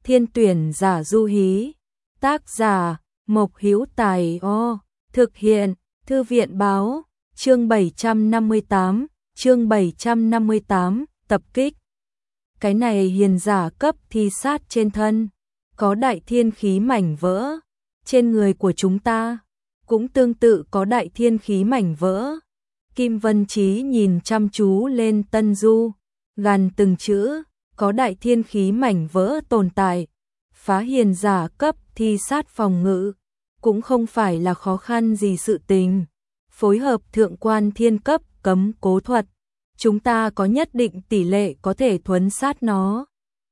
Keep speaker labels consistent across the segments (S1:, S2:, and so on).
S1: Thiên tuyển giả du hí. Tác giả Mộc Hữu Tài. Thực hiện Thư viện báo. Chương 758, tập kích. Cái này hiền giả cấp thi sát trên thân, có đại thiên khí mảnh vỡ. Trên người của chúng ta, cũng tương tự có đại thiên khí mảnh vỡ. Kim Vân Chí nhìn chăm chú lên Tân Du, gằn từng chữ, có đại thiên khí mảnh vỡ tồn tại. Phá hiền giả cấp thi sát phòng ngự, cũng không phải là khó khăn gì sự tình. Phối hợp thượng quan thiên cấp cấm cố thuật, chúng ta có nhất định tỷ lệ có thể thuấn sát nó.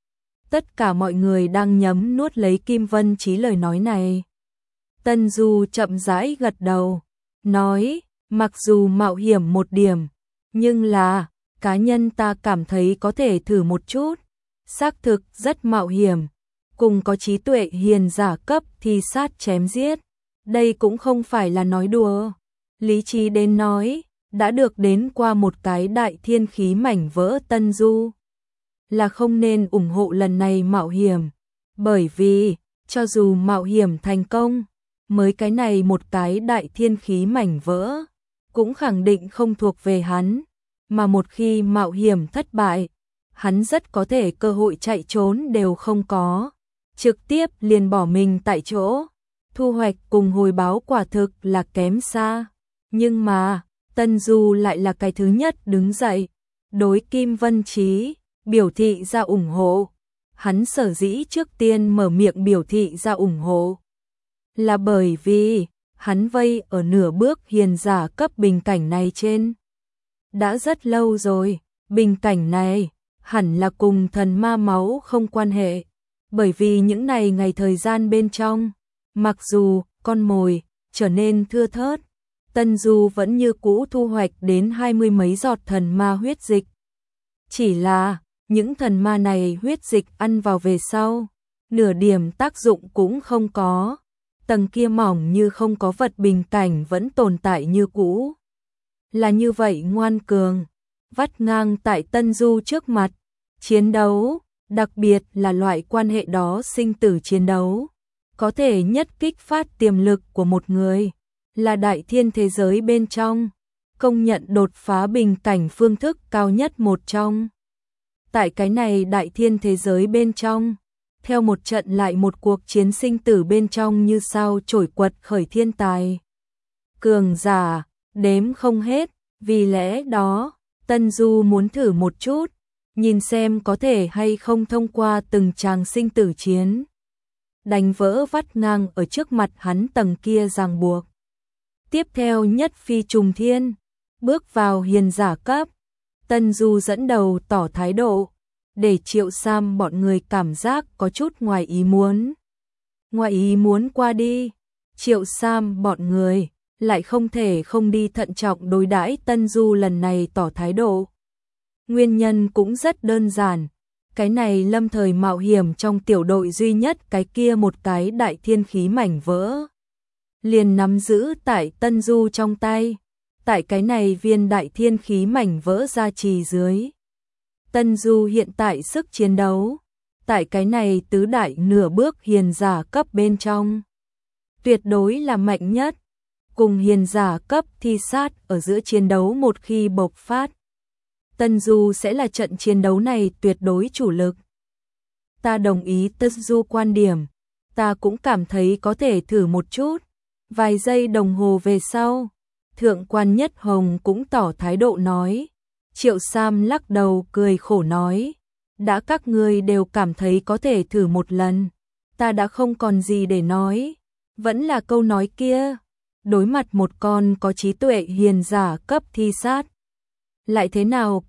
S1: Tất cả mọi người đang nhấm nuốt lấy Kim Vân Chí lời nói này. Tân Du chậm rãi gật đầu, nói, mặc dù mạo hiểm một điểm, nhưng là, cá nhân ta cảm thấy có thể thử một chút. Xác thực rất mạo hiểm, cùng có trí tuệ hiền giả cấp thì sát chém giết. Đây cũng không phải là nói đùa. Lý trí đến nói, đã được đến qua một cái đại thiên khí mảnh vỡ. Tân Du là không nên ủng hộ lần này mạo hiểm, bởi vì, cho dù mạo hiểm thành công, mới cái này một cái đại thiên khí mảnh vỡ, cũng khẳng định không thuộc về hắn, mà một khi mạo hiểm thất bại, hắn rất có thể cơ hội chạy trốn đều không có, trực tiếp liền bỏ mình tại chỗ. Thu hoạch cùng hồi báo quả thực là kém xa, nhưng mà Tân Du lại là cái thứ nhất đứng dậy, đối Kim Vân Chí biểu thị ra ủng hộ. Hắn sở dĩ trước tiên mở miệng biểu thị ra ủng hộ, là bởi vì hắn vây ở nửa bước hiền giả cấp bình cảnh này trên đã rất lâu rồi. Bình cảnh này hẳn là cùng thần ma máu không quan hệ, bởi vì những này ngày thời gian bên trong, mặc dù con mồi trở nên thưa thớt, Tân Du vẫn như cũ thu hoạch đến 20 mấy giọt thần ma huyết dịch. Chỉ là những thần ma này huyết dịch ăn vào về sau, nửa điểm tác dụng cũng không có. Tầng kia mỏng như không có vật bình cảnh vẫn tồn tại như cũ. Là như vậy ngoan cường, vắt ngang tại Tân Du trước mặt, chiến đấu, đặc biệt là loại quan hệ đó sinh tử chiến đấu, có thể nhất kích phát tiềm lực của một người, là đại thiên thế giới bên trong, công nhận đột phá bình cảnh phương thức cao nhất một trong. Tại cái này đại thiên thế giới bên trong, theo một trận lại một cuộc chiến sinh tử bên trong như sao trổi quật khởi thiên tài. Cường giả, đếm không hết, vì lẽ đó, Tân Du muốn thử một chút, nhìn xem có thể hay không thông qua từng tràng sinh tử chiến, đánh vỡ vắt ngang ở trước mặt hắn tầng kia ràng buộc. Tiếp theo nhất phi trùng thiên, bước vào hiền giả cấp, Tân Du dẫn đầu tỏ thái độ, để Triệu Sam bọn người cảm giác có chút ngoài ý muốn. Ngoài ý muốn qua đi, Triệu Sam bọn người lại không thể không đi thận trọng đối đãi Tân Du lần này tỏ thái độ. Nguyên nhân cũng rất đơn giản, cái này lâm thời mạo hiểm trong tiểu đội duy nhất cái kia một cái đại thiên khí mảnh vỡ, liền nắm giữ tại Tân Du trong tay. Tại cái này viên đại thiên khí mảnh vỡ gia trì dưới, Tân Du hiện tại sức chiến đấu, tại cái này tứ đại nửa bước hiền giả cấp bên trong, tuyệt đối là mạnh nhất. Cùng hiền giả cấp thi sát ở giữa chiến đấu một khi bộc phát, Tân Du sẽ là trận chiến đấu này tuyệt đối chủ lực. Ta đồng ý Tân Du quan điểm, ta cũng cảm thấy có thể thử một chút. Vài giây đồng hồ về sau, Thượng quan Nhất Hồng cũng tỏ thái độ nói. Triệu Sam lắc đầu cười khổ nói, đã các ngươi đều cảm thấy có thể thử một lần, ta đã không còn gì để nói. Vẫn là câu nói kia, đối mặt một con có trí tuệ hiền giả cấp thi sát, lại thế nào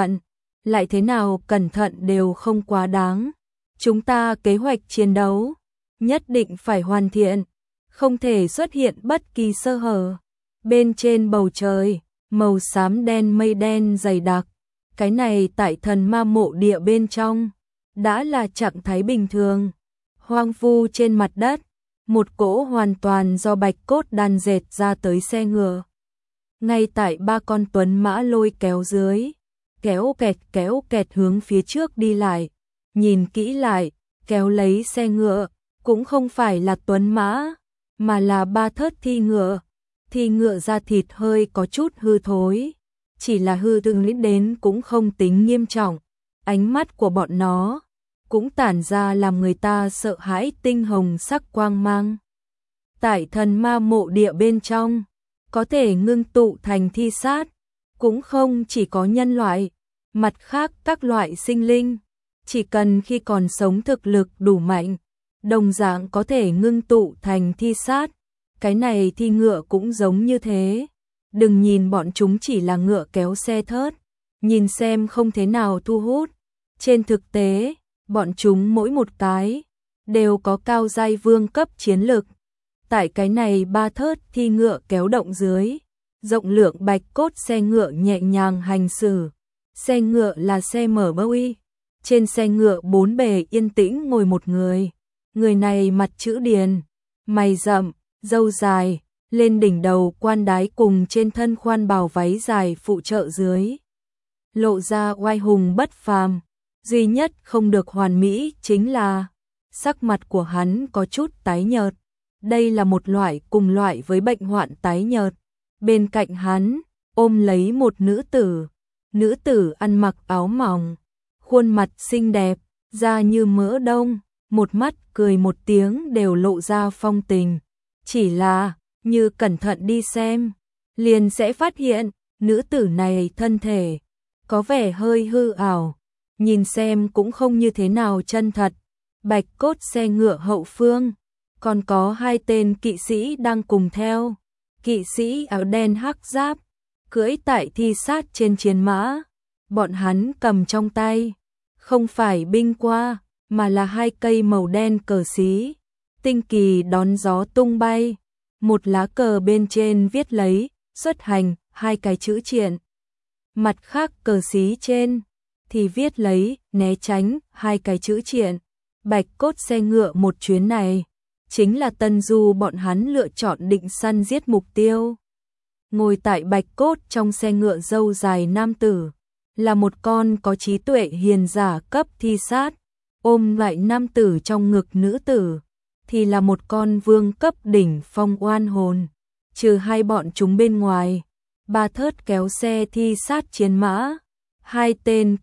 S1: cẩn thận đều không quá đáng. Chúng ta kế hoạch chiến đấu nhất định phải hoàn thiện, không thể xuất hiện bất kỳ sơ hở. Bên trên bầu trời, màu xám đen mây đen dày đặc, cái này tại thần ma mộ địa bên trong đã là trạng thái bình thường. Hoang vu trên mặt đất, một cỗ hoàn toàn do bạch cốt đan dệt ra tới xe ngựa, ngay tại ba con tuấn mã lôi kéo dưới, kéo kẹt hướng phía trước đi lại. Nhìn kỹ lại, kéo lấy xe ngựa, cũng không phải là tuấn mã, mà là ba thớt thi ngựa. Thi ngựa da thịt hơi có chút hư thối, chỉ là hư từng đến cũng không tính nghiêm trọng. Ánh mắt của bọn nó cũng tản ra làm người ta sợ hãi tinh hồng sắc quang mang. Tại thần ma mộ địa bên trong, có thể ngưng tụ thành thi sát, cũng không chỉ có nhân loại, mặt khác các loại sinh linh, chỉ cần khi còn sống thực lực đủ mạnh, đồng dạng có thể ngưng tụ thành thi sát. Cái này thi ngựa cũng giống như thế. Đừng nhìn bọn chúng chỉ là ngựa kéo xe thớt, nhìn xem không thế nào thu hút. Trên thực tế, bọn chúng mỗi một cái đều có cao giai vương cấp chiến lực. Tại cái này ba thớt thi ngựa kéo động dưới, rộng lượng bạch cốt xe ngựa nhẹ nhàng hành xử. Xe ngựa là xe mở bơi. Trên xe ngựa bốn bề yên tĩnh ngồi một người. Người này mặt chữ điền, mày rậm, râu dài, lên đỉnh đầu quan đái cùng trên thân khoan bào váy dài phụ trợ dưới. Lộ ra oai hùng bất phàm, duy nhất không được hoàn mỹ chính là sắc mặt của hắn có chút tái nhợt. Đây là một loại cùng loại với bệnh hoạn tái nhợt. Bên cạnh hắn, ôm lấy một nữ tử ăn mặc áo mỏng, khuôn mặt xinh đẹp, da như mỡ đông, một mắt cười một tiếng đều lộ ra phong tình. Chỉ là, như cẩn thận đi xem, liền sẽ phát hiện, nữ tử này thân thể có vẻ hơi hư ảo, nhìn xem cũng không như thế nào chân thật. Bạch cốt xe ngựa hậu phương, còn có hai tên kỵ sĩ đang cùng theo. Kỵ sĩ áo đen hắc giáp, cưỡi tại thi sát trên chiến mã. Bọn hắn cầm trong tay, không phải binh qua, mà là hai cây màu đen cờ xí. Tinh kỳ đón gió tung bay, một lá cờ bên trên viết lấy, xuất hành, hai cái chữ triện. Mặt khác cờ xí trên, thì viết lấy, né tránh, hai cái chữ triện. Bạch cốt xe ngựa một chuyến này, chính là Tân Du bọn hắn lựa chọn định săn giết mục tiêu. Ngồi tại bạch cốt trong xe ngựa râu dài nam tử, là một con có trí tuệ hiền giả cấp thi sát. Ôm lại nam tử trong ngực nữ tử, thì là một con vương cấp đỉnh phong oan hồn. Trừ hai bọn chúng bên ngoài, ba thớt kéo xe thi sát chiến mã, hai tên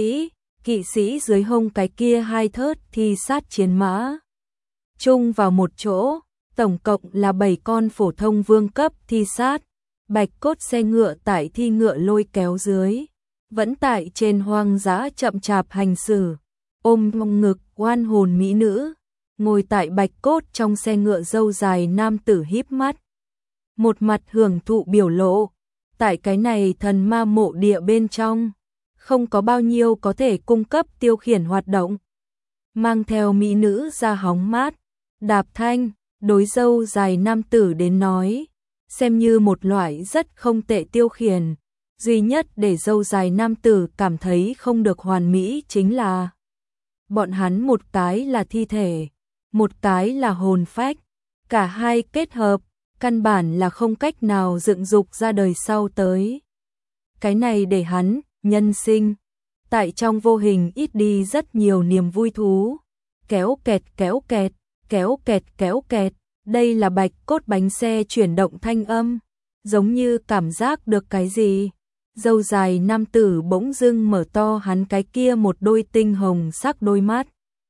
S1: kỵ sĩ dưới hông cái kia hai thớt thi sát chiến mã. Chung vào một chỗ, tổng cộng là 7 con phổ thông vương cấp thi sát. Bạch cốt xe ngựa tại thi ngựa lôi kéo dưới, vẫn tại trên hoang dã chậm chạp hành xử. Ôm trong ngực oan hồn mỹ nữ, ngồi tại bạch cốt trong xe ngựa râu dài nam tử híp mắt, một mặt hưởng thụ biểu lộ. Tại cái này thần ma mộ địa bên trong, không có bao nhiêu có thể cung cấp tiêu khiển hoạt động. Mang theo mỹ nữ ra hóng mát, đạp thanh, đối râu dài nam tử đến nói, xem như một loại rất không tệ tiêu khiển. Duy nhất để râu dài nam tử cảm thấy không được hoàn mỹ chính là bọn hắn một cái là thi thể, một cái là hồn phách, cả hai kết hợp, căn bản là không cách nào dựng dục ra đời sau tới. Cái này để hắn, nhân sinh, tại trong vô hình ít đi rất nhiều niềm vui thú. Kéo kẹt kéo kẹt, kéo kẹt kéo kẹt, đây là bạch cốt bánh xe chuyển động thanh âm, giống như cảm giác được cái gì. Râu dài nam tử bỗng dưng mở to hắn cái kia một đôi tinh hồng sắc đôi mắt.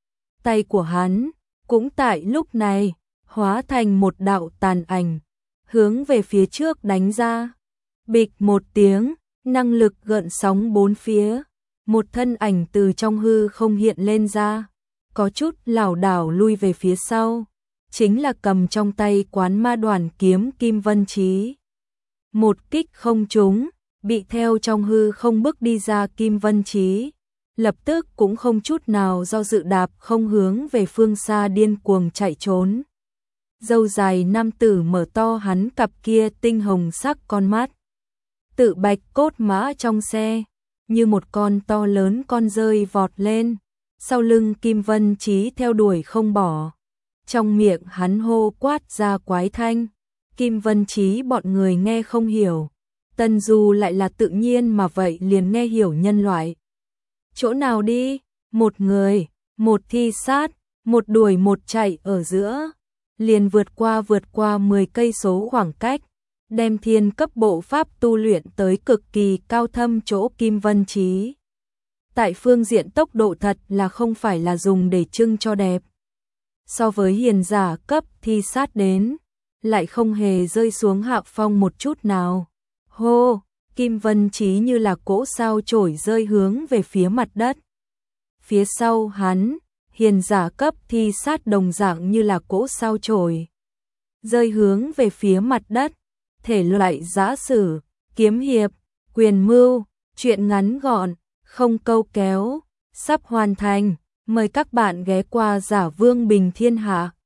S1: Tay của hắn, cũng tại lúc này, hóa thành một đạo tàn ảnh, hướng về phía trước đánh ra. Bịch một tiếng, năng lực gợn sóng bốn phía, một thân ảnh từ trong hư không hiện lên ra, có chút lảo đảo lui về phía sau, chính là cầm trong tay quán ma đoàn kiếm Kim Vân Chí. Một kích không trúng, bị theo trong hư không bước đi ra Kim Vân Chí, lập tức cũng không chút nào do dự đạp không hướng về phương xa điên cuồng chạy trốn. Râu dài nam tử mở to hắn cặp kia tinh hồng sắc con mắt. Tự bạch cốt mã trong xe, như một con to lớn con rơi vọt lên, sau lưng Kim Vân Chí theo đuổi không bỏ. Trong miệng hắn hô quát ra quái thanh, Kim Vân Chí bọn người nghe không hiểu. Tân Du lại là tự nhiên mà vậy liền nghe hiểu nhân loại. Chỗ nào đi? Một người, một thi sát, một đuổi một chạy ở giữa, liền vượt qua 10 cây số khoảng cách, đem thiên cấp bộ pháp tu luyện tới cực kỳ cao thâm chỗ Kim Vân Chí. Tại phương diện tốc độ thật là không phải là dùng để trưng cho đẹp. So với hiền giả cấp thì sát đến, lại không hề rơi xuống hạ phong một chút nào. Hô, Kim Vân Chí như là cỗ sao chổi rơi hướng về phía mặt đất. Phía sau hắn, hiền giả cấp thi sát đồng dạng như là cỗ sao chổi rơi hướng về phía mặt đất. Thể loại giã sử, kiếm hiệp, quyền mưu, truyện ngắn gọn, không câu kéo, sắp hoàn thành. Mời các bạn ghé qua Giả Vương Bình Thiên Hạ.